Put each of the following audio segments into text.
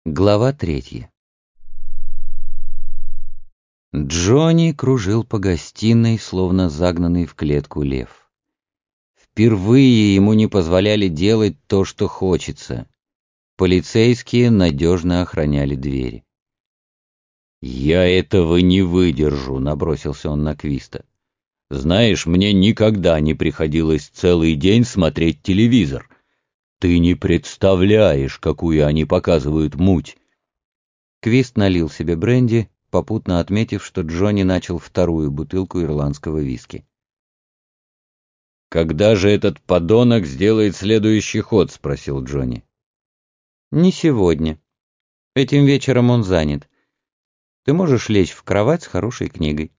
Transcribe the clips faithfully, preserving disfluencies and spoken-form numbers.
Глава третья. Джонни кружил по гостиной, словно загнанный в клетку лев. Впервые ему не позволяли делать то, что хочется. Полицейские надежно охраняли двери. «Я этого не выдержу», — набросился он на Квиста. «Знаешь, мне никогда не приходилось целый день смотреть телевизор. Ты не представляешь, какую они показывают муть». Квист налил себе бренди, попутно отметив, что Джонни начал вторую бутылку ирландского виски. «Когда же этот подонок сделает следующий ход?» — спросил Джонни. «Не сегодня. Этим вечером он занят. Ты можешь лечь в кровать с хорошей книгой».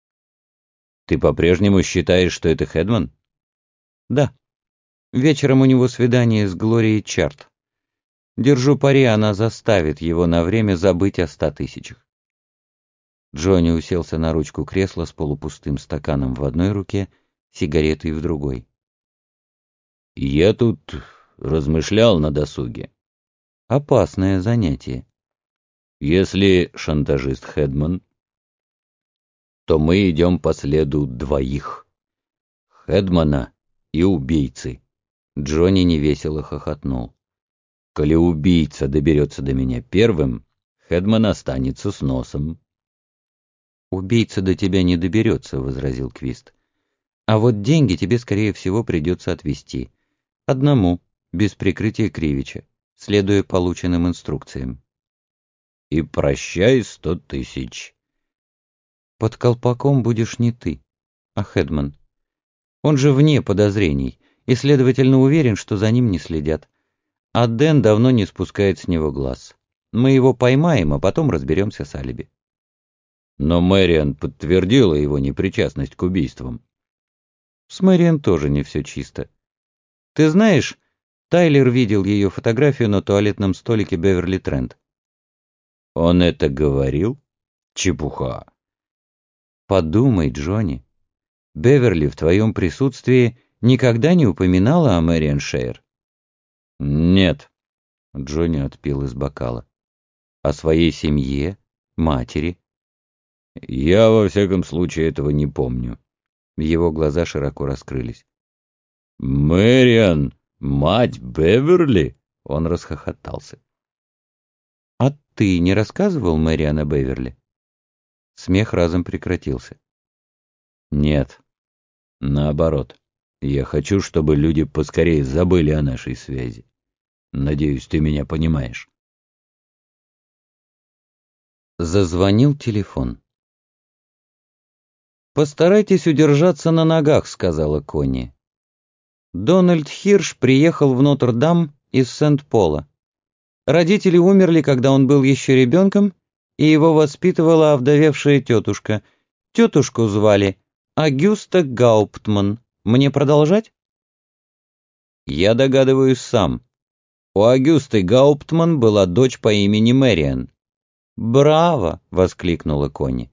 «Ты по-прежнему считаешь, что это Хедман?» «Да. Вечером у него свидание с Глорией Чарт. Держу пари, она заставит его на время забыть о ста тысячах». Джонни уселся на ручку кресла с полупустым стаканом в одной руке, сигаретой в другой. «Я тут размышлял на досуге. Опасное занятие. Если шантажист Хедман, то мы идем по следу двоих. Хедмана и убийцы». Джонни невесело хохотнул. «Коли убийца доберется до меня первым, Хедман останется с носом». «Убийца до тебя не доберется», — возразил Квист. «А вот деньги тебе, скорее всего, придется отвезти. Одному, без прикрытия Кривича, следуя полученным инструкциям». «И прощай сто тысяч». «Под колпаком будешь не ты, а Хедман. Он же вне подозрений и, следовательно, уверен, что за ним не следят. А Дэн давно не спускает с него глаз. Мы его поймаем, а потом разберемся с алиби». «Но Мэриан подтвердила его непричастность к убийствам». «С Мэриан тоже не все чисто. Ты знаешь, Тайлер видел ее фотографию на туалетном столике Беверли Трент». «Он это говорил? Чепуха». «Подумай, Джонни, Беверли в твоем присутствии никогда не упоминала о Мэриан Шейр?» «Нет», — Джонни отпил из бокала. «О своей семье, матери?» «Я, во всяком случае, этого не помню». Его глаза широко раскрылись. «Мэриан, мать Беверли?» Он расхохотался. «А ты не рассказывал Мэриан о Беверли?» Смех разом прекратился. «Нет, наоборот. Я хочу, чтобы люди поскорее забыли о нашей связи. Надеюсь, ты меня понимаешь». Зазвонил телефон. «Постарайтесь удержаться на ногах», — сказала Конни. «Дональд Хирш приехал в Нотр-Дам из Сент-Пола. Родители умерли, когда он был еще ребенком, и его воспитывала овдовевшая тетушка. Тетушку звали Агюста Гауптман. Мне продолжать?» «Я догадываюсь сам. У Агюсты Гауптман была дочь по имени Мэриан». «Браво!» — воскликнула Конни.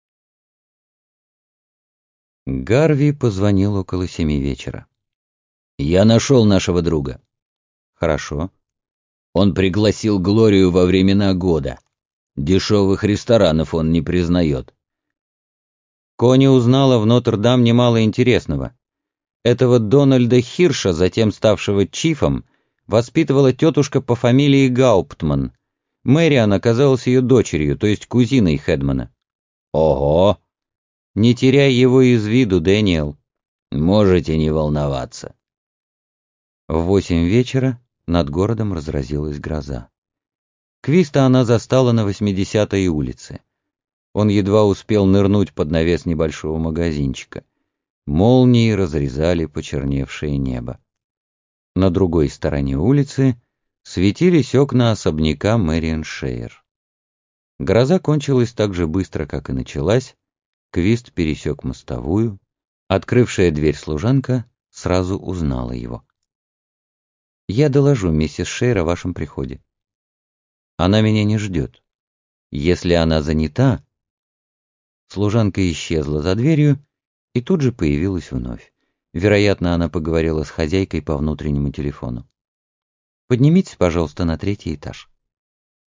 Гарви позвонил около семи вечера. «Я нашел нашего друга». «Хорошо». «Он пригласил Глорию во времена года. Дешевых ресторанов он не признает». Конни узнала в Нотр-Дам немало интересного. Этого Дональда Хирша, затем ставшего Чифом, воспитывала тетушка по фамилии Гауптман. Мэриан оказалась ее дочерью, то есть кузиной Хедмана. «Ого!» «Не теряй его из виду, Дэниел». «Можете не волноваться». В восемь вечера над городом разразилась гроза. Квиста она застала на восьмидесятой улице. Он едва успел нырнуть под навес небольшого магазинчика. Молнии разрезали почерневшее небо. На другой стороне улицы светились окна особняка Мэриан Шейр. Гроза кончилась так же быстро, как и началась. Квист пересек мостовую. Открывшая дверь служанка сразу узнала его. «Я доложу миссис Шейр о вашем приходе. Она меня не ждет. Если она занята...» Служанка исчезла за дверью и тут же появилась вновь. Вероятно, она поговорила с хозяйкой по внутреннему телефону. «Поднимитесь, пожалуйста, на третий этаж».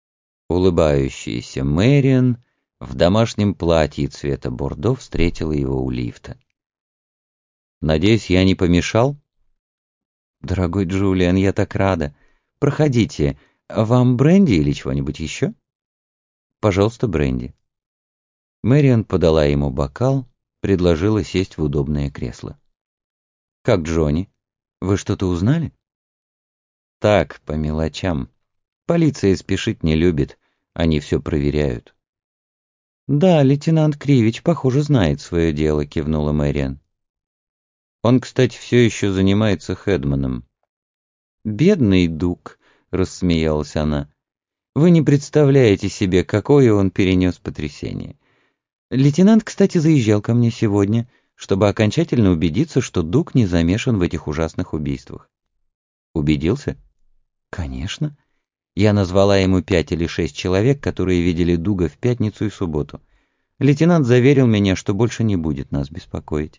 Улыбающаяся Мэриан в домашнем платье цвета бордо встретила его у лифта. «Надеюсь, я не помешал?» «Дорогой Джулиан, я так рада. Проходите. Вам бренди или чего-нибудь еще?» «Пожалуйста, бренди». Мэриан подала ему бокал, предложила сесть в удобное кресло. «Как Джонни? Вы что-то узнали?» «Так, по мелочам. Полиция спешить не любит, они все проверяют». «Да, лейтенант Кривич, похоже, знает свое дело», — кивнула Мэриан. «Он, кстати, все еще занимается Хедманом». «Бедный Дуг», — рассмеялась она. «Вы не представляете себе, какое он перенес потрясение. Лейтенант, кстати, заезжал ко мне сегодня, чтобы окончательно убедиться, что Дуг не замешан в этих ужасных убийствах». «Убедился?» «Конечно. Я назвала ему пять или шесть человек, которые видели Дуга в пятницу и субботу. Лейтенант заверил меня, что больше не будет нас беспокоить».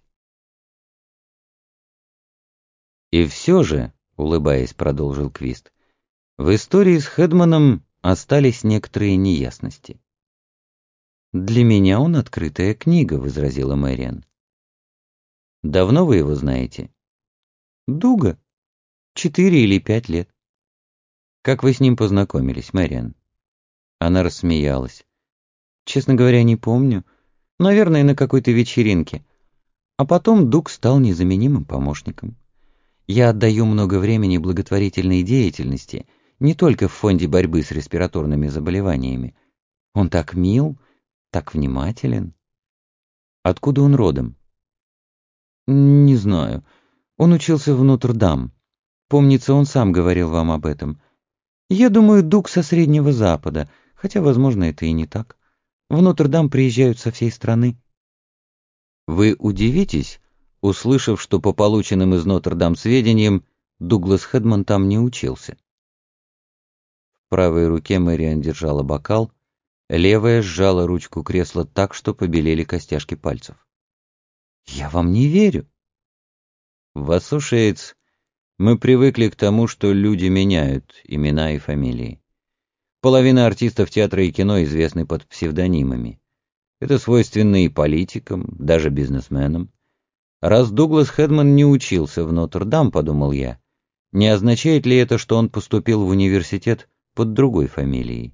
«И все же», — улыбаясь, продолжил Квист, — «в истории с Хедманом остались некоторые неясности». «Для меня он открытая книга», — возразила Мэриан. «Давно вы его знаете?» «Дуга. Четыре или пять лет». «Как вы с ним познакомились, Мэриан?» Она рассмеялась. «Честно говоря, не помню. Наверное, на какой-то вечеринке. А потом Дуг стал незаменимым помощником. Я отдаю много времени благотворительной деятельности, не только в фонде борьбы с респираторными заболеваниями. Он так мил, так внимателен». «Откуда он родом?» «Не знаю. Он учился в Нотр-Дам. Помнится, он сам говорил вам об этом. Я думаю, Дуг со Среднего Запада, хотя, возможно, это и не так. В Нотр-Дам приезжают со всей страны». «Вы удивитесь, услышав, что по полученным из Нотр-Дам сведениям Дуглас Хедман там не учился». В правой руке Мэриан держала бокал, левая сжала ручку кресла так, что побелели костяшки пальцев. «Я вам не верю». «В Ассошиэйтс мы привыкли к тому, что люди меняют имена и фамилии. Половина артистов театра и кино известны под псевдонимами. Это свойственно и политикам, даже бизнесменам. Раз Дуглас Хедман не учился в Нотр-Дам, подумал я, не означает ли это, что он поступил в университет под другой фамилией?»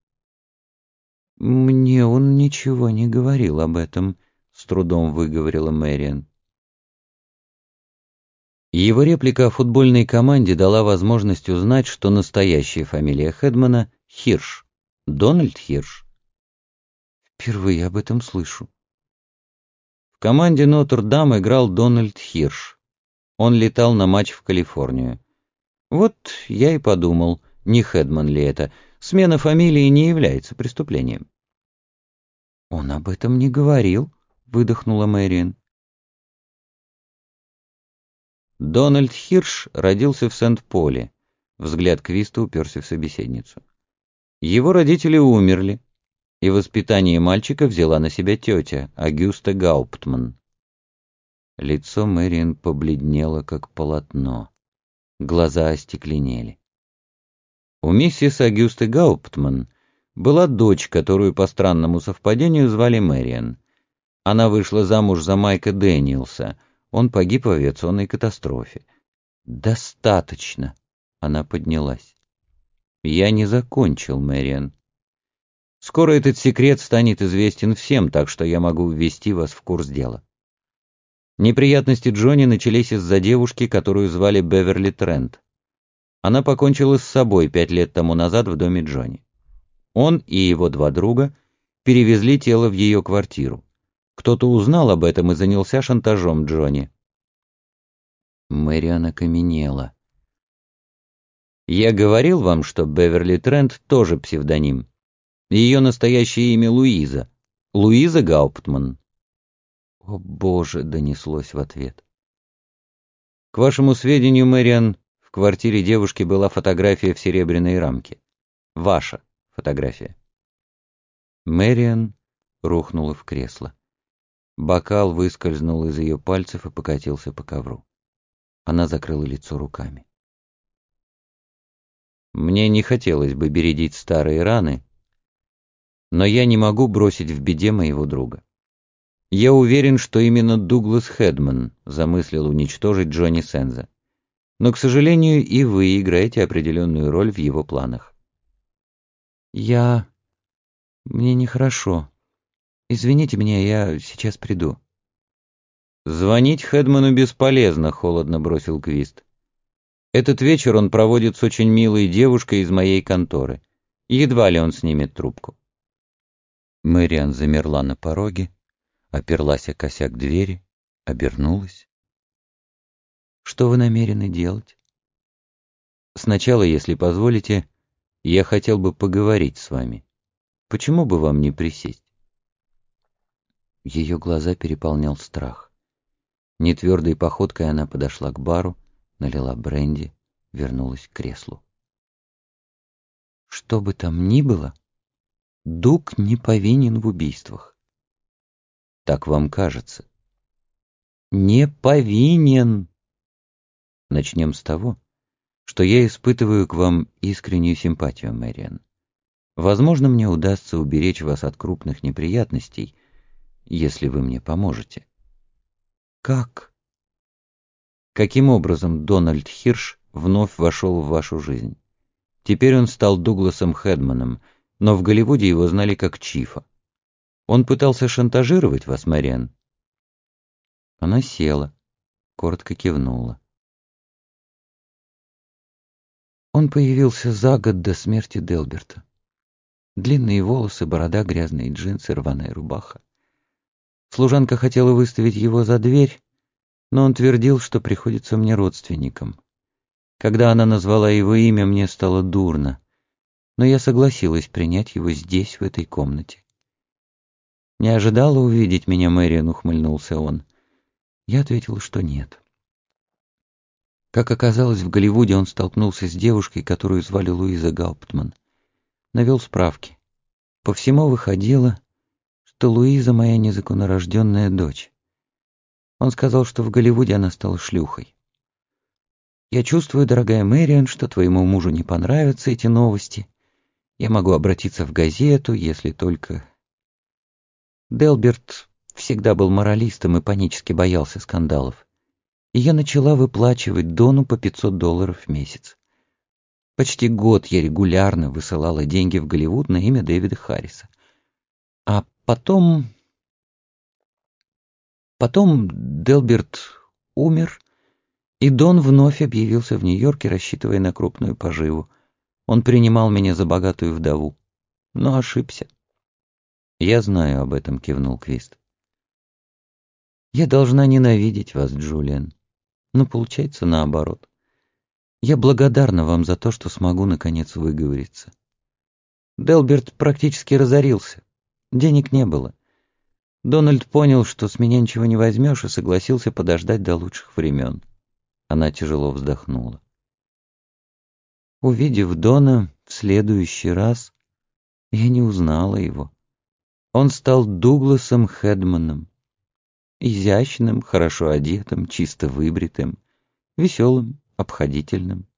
«Мне он ничего не говорил об этом», — с трудом выговорила Мэриан. Его реплика о футбольной команде дала возможность узнать, что настоящая фамилия Хедмана — Хирш. Дональд Хирш. «Впервые об этом слышу». В команде Нотр-Дам играл Дональд Хирш. Он летал на матч в Калифорнию. Вот я и подумал, не Хедман ли это. Смена фамилии не является преступлением. «Он об этом не говорил», — выдохнула Мэриан. Дональд Хирш родился в Сент-Поле. Взгляд Квиста уперся в собеседницу. Его родители умерли, и воспитание мальчика взяла на себя тетя, Агюста Гауптман. Лицо Мэриан побледнело, как полотно. Глаза остекленели. У миссис Агюсты Гауптман была дочь, которую по странному совпадению звали Мэриан. Она вышла замуж за Майка Дэниелса. Он погиб в авиационной катастрофе. «Достаточно!» — она поднялась. «Я не закончил, Мэриан. Скоро этот секрет станет известен всем, так что я могу ввести вас в курс дела. Неприятности Джонни начались из-за девушки, которую звали Беверли Трент. Она покончила с собой пять лет тому назад в доме Джонни. Он и его два друга перевезли тело в ее квартиру. Кто-то узнал об этом и занялся шантажом Джонни». Мэриан окаменела. «Я говорил вам, что Беверли Трент тоже псевдоним. Ее настоящее имя Луиза. Луиза Гауптман». «О, Боже!» — донеслось в ответ. «К вашему сведению, Мэриан, в квартире девушки была фотография в серебряной рамке. Ваша фотография». Мэриан рухнула в кресло. Бокал выскользнул из ее пальцев и покатился по ковру. Она закрыла лицо руками. «Мне не хотелось бы бередить старые раны, Но я не могу бросить в беде моего друга. Я уверен, что именно Дуглас Хедман замыслил уничтожить Джонни Сенза. Но, к сожалению, и вы играете определенную роль в его планах. Я... Мне нехорошо. Извините меня, я сейчас приду. Звонить Хедману бесполезно, холодно бросил Квист. Этот вечер он проводит с очень милой девушкой из моей конторы. Едва ли он снимет трубку. Мэриан замерла на пороге, оперлась о косяк двери, обернулась. Что вы намерены делать? Сначала, если позволите, я хотел бы поговорить с вами. Почему бы вам не присесть? Ее глаза переполнял страх. Нетвердой походкой она подошла к бару, налила бренди, вернулась к креслу. Что бы там ни было, Дуг не повинен в убийствах. Так вам кажется. Не повинен. Начнем с того, что я испытываю к вам искреннюю симпатию, Мэриан. Возможно, мне удастся уберечь вас от крупных неприятностей, если вы мне поможете. Как? Каким образом Дональд Хирш вновь вошел в вашу жизнь? Теперь он стал Дугласом Хедманом, но в Голливуде его знали как Чифа. Он пытался шантажировать вас, Мэриан? Она села, коротко кивнула. Он появился за год до смерти Делберта. Длинные волосы, борода, грязные джинсы, рваная рубаха. Служанка хотела выставить его за дверь, но он твердил, что приходится мне родственником. Когда она назвала его имя, мне стало дурно, но я согласилась принять его здесь, в этой комнате. «Не ожидала увидеть меня, Мэриан?» — ухмыльнулся он. Я ответила, что нет. Как оказалось, в Голливуде он столкнулся с девушкой, которую звали Луиза Гауптман. Навел справки. По всему выходило, что Луиза моя незаконнорожденная дочь. Он сказал, что в Голливуде она стала шлюхой. «Я чувствую, дорогая Мэриан, что твоему мужу не понравятся эти новости. Я могу обратиться в газету, если только...» Делберт всегда был моралистом и панически боялся скандалов. И я начала выплачивать Дону по пятьсот долларов в месяц. Почти год я регулярно высылала деньги в Голливуд на имя Дэвида Харриса. А потом... Потом Делберт умер, и Дон вновь объявился в Нью-Йорке, рассчитывая на крупную поживу. Он принимал меня за богатую вдову, но ошибся. «Я знаю об этом», — кивнул Квист. «Я должна ненавидеть вас, Джулиан, но получается наоборот. Я благодарна вам за то, что смогу наконец выговориться. Делберт практически разорился, денег не было. Дональд понял, что с меня ничего не возьмешь, и согласился подождать до лучших времен». Она тяжело вздохнула. Увидев Дона в следующий раз, я не узнала его. Он стал Дугласом Хедманом. Изящным, хорошо одетым, чисто выбритым, веселым, обходительным.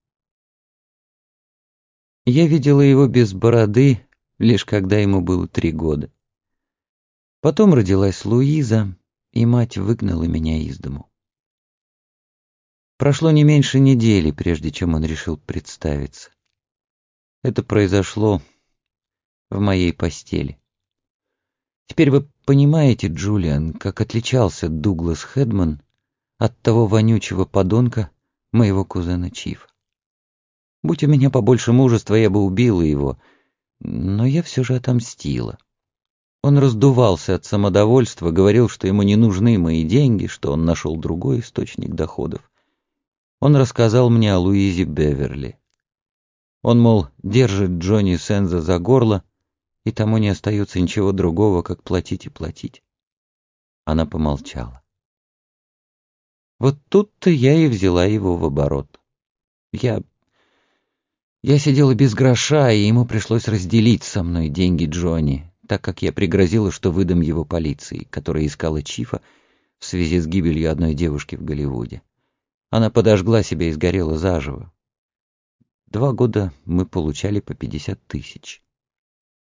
Я видела его без бороды, лишь когда ему было три года. Потом родилась Луиза, и мать выгнала меня из дому. Прошло не меньше недели, прежде чем он решил представиться. Это произошло в моей постели. Теперь вы понимаете, Джулиан, как отличался Дуглас Хедман от того вонючего подонка, моего кузена Чифа. Будь у меня побольше мужества, я бы убила его, но я все же отомстила. Он раздувался от самодовольства, говорил, что ему не нужны мои деньги, что он нашел другой источник доходов. Он рассказал мне о Луизе Беверли. Он, мол, держит Джонни Сенза за горло, и тому не остается ничего другого, как платить и платить. Она помолчала. Вот тут-то я и взяла его в оборот. Я... Я сидела без гроша, и ему пришлось разделить со мной деньги Джонни, так как я пригрозила, что выдам его полиции, которая искала Чифа в связи с гибелью одной девушки в Голливуде. Она подожгла себя и сгорела заживо. Два года мы получали по пятьдесят тысяч.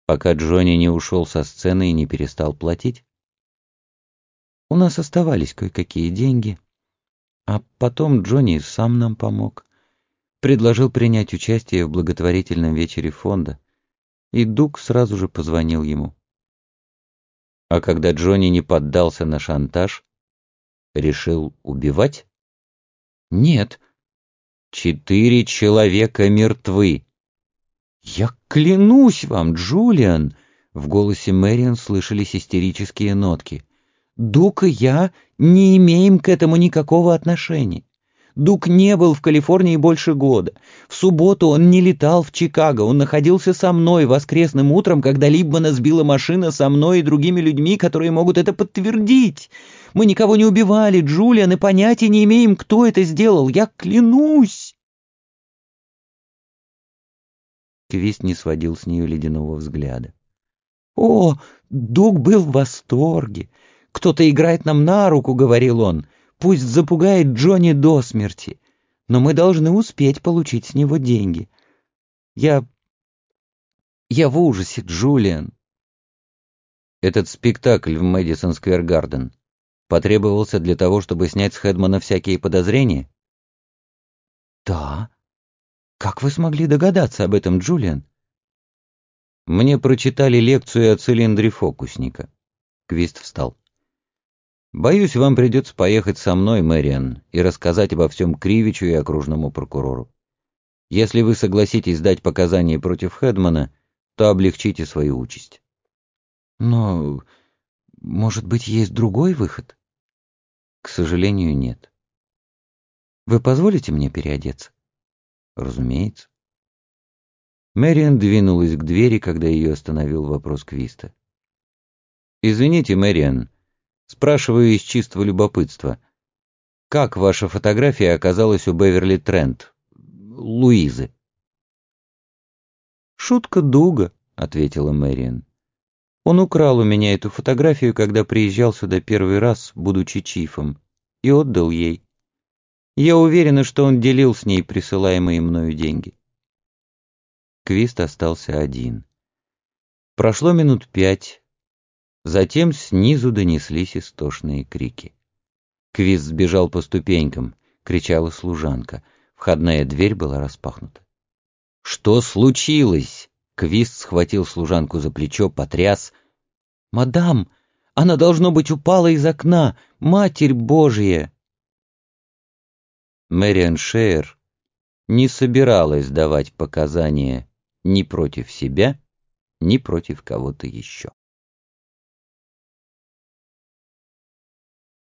пока Джонни не ушел со сцены и не перестал платить. У нас оставались кое-какие деньги, а потом Джонни сам нам помог. Предложил принять участие в благотворительном вечере фонда, и Дуг сразу же позвонил ему. А когда Джонни не поддался на шантаж, решил убивать? Нет. Четыре человека мертвы. Я клянусь вам, Джулиан, в голосе Мэриан слышались истерические нотки. Дуг и я не имеем к этому никакого отношения. Дуг не был в Калифорнии больше года. В субботу он не летал в Чикаго, он находился со мной воскресным утром, когда Либмана сбила машина со мной и другими людьми, которые могут это подтвердить. Мы никого не убивали, Джулиан, и понятия не имеем, кто это сделал. Я клянусь!» Квист не сводил с нее ледяного взгляда. «О, Дуг был в восторге. Кто-то играет нам на руку», — говорил он. «Пусть запугает Джонни до смерти. Но мы должны успеть получить с него деньги. Я... я в ужасе, Джулиан». Этот спектакль в Мэдисон Сквер Гарден потребовался для того, чтобы снять с Хэдмана всякие подозрения? «Да. Как вы смогли догадаться об этом, Джулиан?» «Мне прочитали лекцию о цилиндре фокусника». Квист встал. «Боюсь, вам придется поехать со мной, Мэриан, и рассказать обо всем Кривичу и окружному прокурору. Если вы согласитесь дать показания против Хэдмана, то облегчите свою участь». «Но, может быть, есть другой выход?» «К сожалению, нет». «Вы позволите мне переодеться?» «Разумеется». Мэриан двинулась к двери, когда ее остановил вопрос Квиста. «Извините, Мэриан, спрашиваю из чистого любопытства. Как ваша фотография оказалась у Беверли Трент, Луизы?» «Шутка Дуга», — ответила Мэриан. «Он украл у меня эту фотографию, когда приезжал сюда первый раз, будучи чифом, и отдал ей. Я уверена, что он делил с ней присылаемые мною деньги». Квист остался один. Прошло минут пять. Затем снизу донеслись истошные крики. Квист сбежал по ступенькам, кричала служанка. Входная дверь была распахнута. «Что случилось?» Квист схватил служанку за плечо, потряс. «Мадам, она, должно быть, упала из окна! Матерь Божья!» Мэриан Шеер не собиралась давать показания ни против себя, ни против кого-то еще.